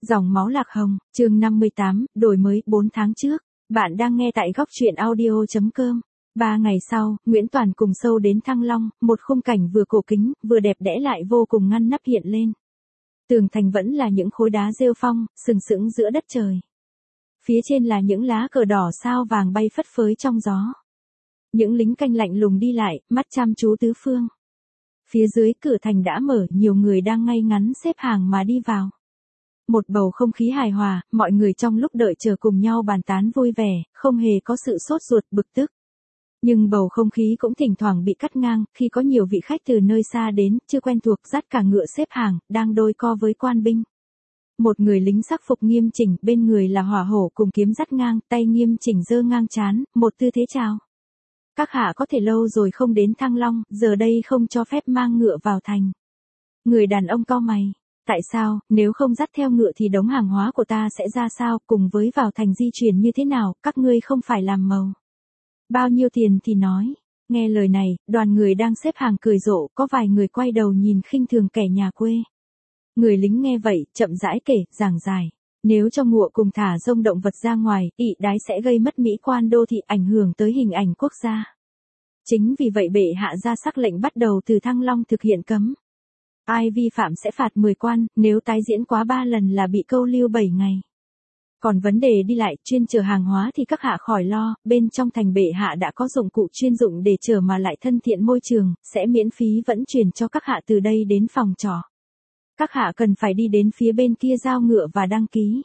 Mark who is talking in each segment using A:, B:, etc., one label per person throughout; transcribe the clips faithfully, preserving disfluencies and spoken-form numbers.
A: Dòng máu lạc hồng, chương năm mươi tám, đổi mới bốn tháng trước. Bạn đang nghe tại góc truyện audio chấm com. Ba ngày sau, Nguyễn Toàn cùng Sâu đến Thăng Long, một khung cảnh vừa cổ kính, vừa đẹp đẽ lại vô cùng ngăn nắp hiện lên. Tường thành vẫn là những khối đá rêu phong, sừng sững giữa đất trời. Phía trên là những lá cờ đỏ sao vàng bay phất phới trong gió. Những lính canh lạnh lùng đi lại, mắt chăm chú tứ phương. Phía dưới cửa thành đã mở, nhiều người đang ngay ngắn xếp hàng mà đi vào. Một bầu không khí hài hòa, mọi người trong lúc đợi chờ cùng nhau bàn tán vui vẻ, không hề có sự sốt ruột bực tức. Nhưng bầu không khí cũng thỉnh thoảng bị cắt ngang, khi có nhiều vị khách từ nơi xa đến, chưa quen thuộc dắt cả ngựa xếp hàng, đang đôi co với quan binh. Một người lính sắc phục nghiêm chỉnh, bên người là hỏa hổ cùng kiếm dắt ngang, tay nghiêm chỉnh giơ ngang trán, một tư thế chào. Các hạ có thể lâu rồi không đến Thăng Long, giờ đây không cho phép mang ngựa vào thành. Người đàn ông cau mày. Tại sao, nếu không dắt theo ngựa thì đống hàng hóa của ta sẽ ra sao, cùng với vào thành di chuyển như thế nào, các ngươi không phải làm màu. Bao nhiêu tiền thì nói. Nghe lời này, đoàn người đang xếp hàng cười rộ, có vài người quay đầu nhìn khinh thường kẻ nhà quê. Người lính nghe vậy, chậm rãi kể, giảng giải. Nếu cho ngựa cùng thả rông động vật ra ngoài, ị đái sẽ gây mất mỹ quan đô thị, ảnh hưởng tới hình ảnh quốc gia. Chính vì vậy bệ hạ ra sắc lệnh bắt đầu từ Thăng Long thực hiện cấm. Ai vi phạm sẽ phạt mười quan, nếu tái diễn quá ba lần là bị câu lưu bảy ngày. Còn vấn đề đi lại, chuyên chở hàng hóa thì các hạ khỏi lo, bên trong thành bệ hạ đã có dụng cụ chuyên dụng để chở mà lại thân thiện môi trường, sẽ miễn phí vận chuyển cho các hạ từ đây đến phòng trọ. Các hạ cần phải đi đến phía bên kia giao ngựa và đăng ký.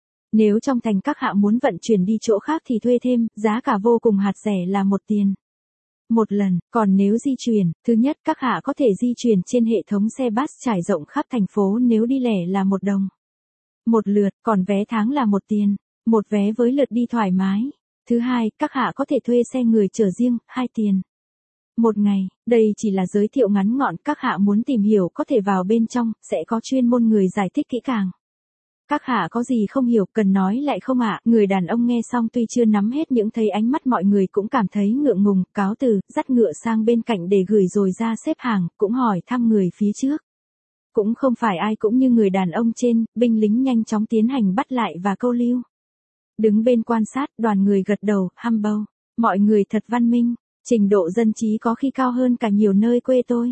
A: Nếu trong thành các hạ muốn vận chuyển đi chỗ khác thì thuê thêm, giá cả vô cùng hạt rẻ là một tiền. Một lần, còn nếu di chuyển, thứ nhất các hạ có thể di chuyển trên hệ thống xe bus trải rộng khắp thành phố, nếu đi lẻ là một đồng. Một lượt, còn vé tháng là một tiền. Một vé với lượt đi thoải mái. Thứ hai, các hạ có thể thuê xe người chở riêng, hai tiền. Một ngày, đây chỉ là giới thiệu ngắn gọn, các hạ muốn tìm hiểu có thể vào bên trong, sẽ có chuyên môn người giải thích kỹ càng. Các hạ có gì không hiểu cần nói lại không ạ? Người đàn ông nghe xong tuy chưa nắm hết những thấy ánh mắt mọi người cũng cảm thấy ngượng ngùng, cáo từ, dắt ngựa sang bên cạnh để gửi rồi ra xếp hàng, cũng hỏi thăm người phía trước. Cũng không phải ai cũng như người đàn ông trên, binh lính nhanh chóng tiến hành bắt lại và câu lưu. Đứng bên quan sát, đoàn người gật đầu, humble. Mọi người thật văn minh, trình độ dân trí có khi cao hơn cả nhiều nơi quê tôi.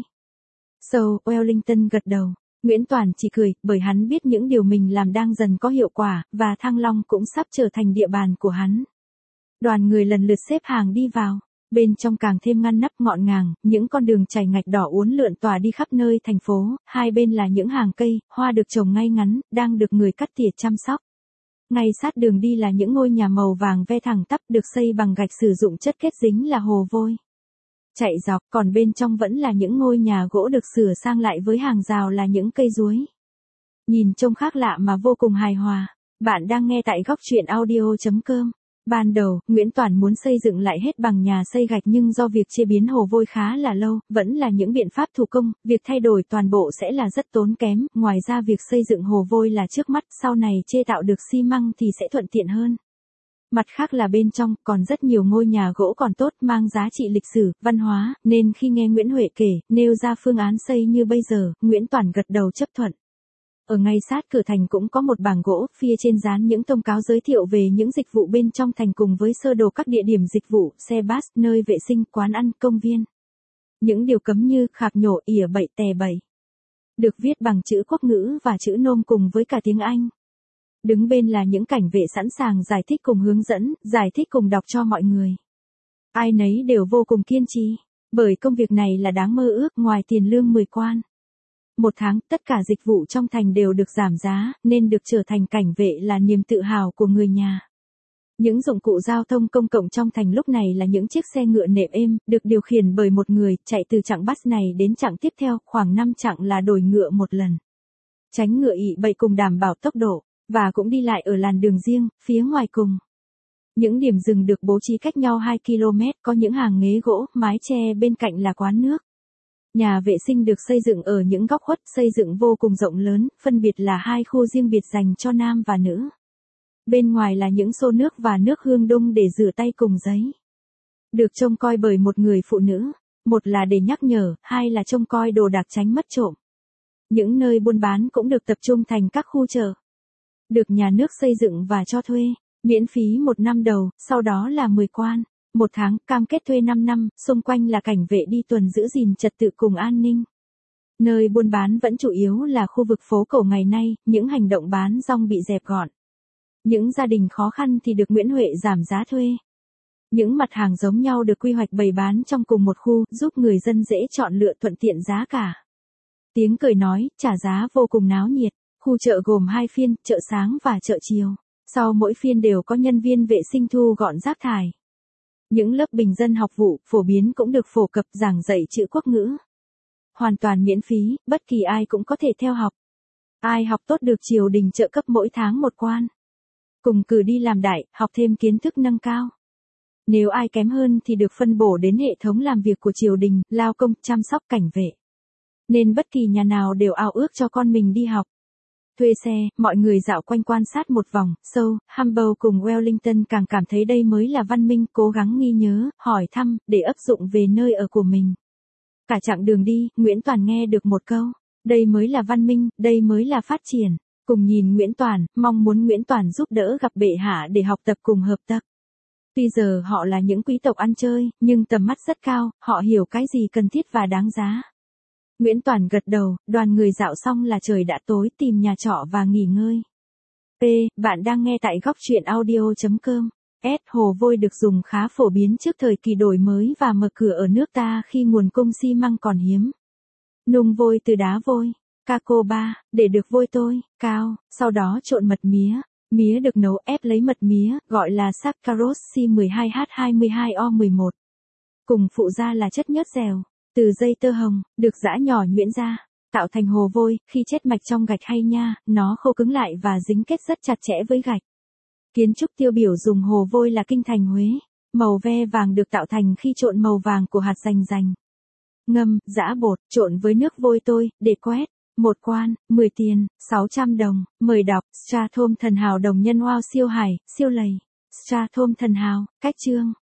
A: So, Wellington gật đầu. Nguyễn Toàn chỉ cười, bởi hắn biết những điều mình làm đang dần có hiệu quả, và Thăng Long cũng sắp trở thành địa bàn của hắn. Đoàn người lần lượt xếp hàng đi vào. Bên trong càng thêm ngăn nắp ngọn ngàng, những con đường chảy ngạch đỏ uốn lượn tỏa đi khắp nơi thành phố, hai bên là những hàng cây, hoa được trồng ngay ngắn, đang được người cắt tỉa chăm sóc. Ngay sát đường đi là những ngôi nhà màu vàng ve thẳng tắp được xây bằng gạch sử dụng chất kết dính là hồ vôi. Chạy dọc, còn bên trong vẫn là những ngôi nhà gỗ được sửa sang lại với hàng rào là những cây ruối. Nhìn trông khác lạ mà vô cùng hài hòa. Bạn đang nghe tại góc truyện audio chấm com. Ban đầu, Nguyễn Toàn muốn xây dựng lại hết bằng nhà xây gạch nhưng do việc chế biến hồ vôi khá là lâu, vẫn là những biện pháp thủ công, việc thay đổi toàn bộ sẽ là rất tốn kém, ngoài ra việc xây dựng hồ vôi là trước mắt, sau này chê tạo được xi măng thì sẽ thuận tiện hơn. Mặt khác là bên trong, còn rất nhiều ngôi nhà gỗ còn tốt, mang giá trị lịch sử, văn hóa, nên khi nghe Nguyễn Huệ kể, nêu ra phương án xây như bây giờ, Nguyễn Toàn gật đầu chấp thuận. Ở ngay sát cửa thành cũng có một bảng gỗ, phía trên dán những thông cáo giới thiệu về những dịch vụ bên trong thành cùng với sơ đồ các địa điểm dịch vụ, xe bus, nơi vệ sinh, quán ăn, công viên. Những điều cấm như khạc nhổ, ỉa bậy, tè bậy. Được viết bằng chữ quốc ngữ và chữ nôm cùng với cả tiếng Anh. Đứng bên là những cảnh vệ sẵn sàng giải thích cùng hướng dẫn, giải thích cùng đọc cho mọi người. Ai nấy đều vô cùng kiên trì, bởi công việc này là đáng mơ ước, ngoài tiền lương mười quan. Một tháng, tất cả dịch vụ trong thành đều được giảm giá, nên được trở thành cảnh vệ là niềm tự hào của người nhà. Những dụng cụ giao thông công cộng trong thành lúc này là những chiếc xe ngựa nệm êm, được điều khiển bởi một người, chạy từ chặng bus này đến chặng tiếp theo, khoảng năm chặng là đổi ngựa một lần. Tránh ngựa ị bậy cùng đảm bảo tốc độ, và cũng đi lại ở làn đường riêng, phía ngoài cùng. Những điểm dừng được bố trí cách nhau hai ki lô mét, có những hàng ghế gỗ, mái che bên cạnh là quán nước. Nhà vệ sinh được xây dựng ở những góc khuất, xây dựng vô cùng rộng lớn, phân biệt là hai khu riêng biệt dành cho nam và nữ. Bên ngoài là những xô nước và nước hương đung để rửa tay cùng giấy. Được trông coi bởi một người phụ nữ, một là để nhắc nhở, hai là trông coi đồ đạc tránh mất trộm. Những nơi buôn bán cũng được tập trung thành các khu chợ. được nhà nước xây dựng và cho thuê, miễn phí một năm đầu, sau đó là mười quan, một tháng, cam kết thuê năm năm, xung quanh là cảnh vệ đi tuần giữ gìn trật tự cùng an ninh. Nơi buôn bán vẫn chủ yếu là khu vực phố cổ ngày nay, những hành động bán rong bị dẹp gọn. Những gia đình khó khăn thì được Nguyễn Huệ giảm giá thuê. Những mặt hàng giống nhau được quy hoạch bày bán trong cùng một khu, giúp người dân dễ chọn lựa thuận tiện giá cả. Tiếng cười nói, trả giá vô cùng náo nhiệt. Khu chợ gồm hai phiên, chợ sáng và chợ chiều. Sau mỗi phiên đều có nhân viên vệ sinh thu gọn rác thải. Những lớp bình dân học vụ, phổ biến cũng được phổ cập giảng dạy chữ quốc ngữ. Hoàn toàn miễn phí, bất kỳ ai cũng có thể theo học. Ai học tốt được triều đình trợ cấp mỗi tháng một quan. Cùng cử đi làm đại, học thêm kiến thức nâng cao. Nếu ai kém hơn thì được phân bổ đến hệ thống làm việc của triều đình, lao công, chăm sóc cảnh vệ. Nên bất kỳ nhà nào đều ao ước cho con mình đi học. Thuê xe, mọi người dạo quanh quan sát một vòng, Seoul, Hamburg cùng Wellington càng cảm thấy đây mới là văn minh, cố gắng ghi nhớ, hỏi thăm, để áp dụng về nơi ở của mình. Cả chặng đường đi, Nguyễn Toàn nghe được một câu, đây mới là văn minh, đây mới là phát triển. Cùng nhìn Nguyễn Toàn, mong muốn Nguyễn Toàn giúp đỡ gặp bệ hạ để học tập cùng hợp tác. Tuy giờ họ là những quý tộc ăn chơi, nhưng tầm mắt rất cao, họ hiểu cái gì cần thiết và đáng giá. Nguyễn Toàn gật đầu, đoàn người dạo xong là trời đã tối, tìm nhà trọ và nghỉ ngơi. P. Bạn đang nghe tại góc truyện audio chấm com. S. Hồ vôi được dùng khá phổ biến trước thời kỳ đổi mới và mở cửa ở nước ta khi nguồn cung xi măng còn hiếm. Nung vôi từ đá vôi. Caco ba, để được vôi tôi, cao, sau đó trộn mật mía. Mía được nấu ép lấy mật mía, gọi là saccharose C mười hai H hai mươi hai O mười một. Cùng phụ gia là chất nhớt dẻo, từ dây tơ hồng, được giã nhỏ nhuyễn ra, tạo thành hồ vôi, khi chết mạch trong gạch hay nha, nó khô cứng lại và dính kết rất chặt chẽ với gạch. Kiến trúc tiêu biểu dùng hồ vôi là kinh thành Huế, màu ve vàng được tạo thành khi trộn màu vàng của hạt rành rành. Ngâm, giã bột, trộn với nước vôi tôi, để quét. Một quan, mười tiền, sáu trăm đồng, mời đọc, Strathom thần hào đồng nhân wow siêu hải, siêu lầy. Strathom thần hào, cách chương.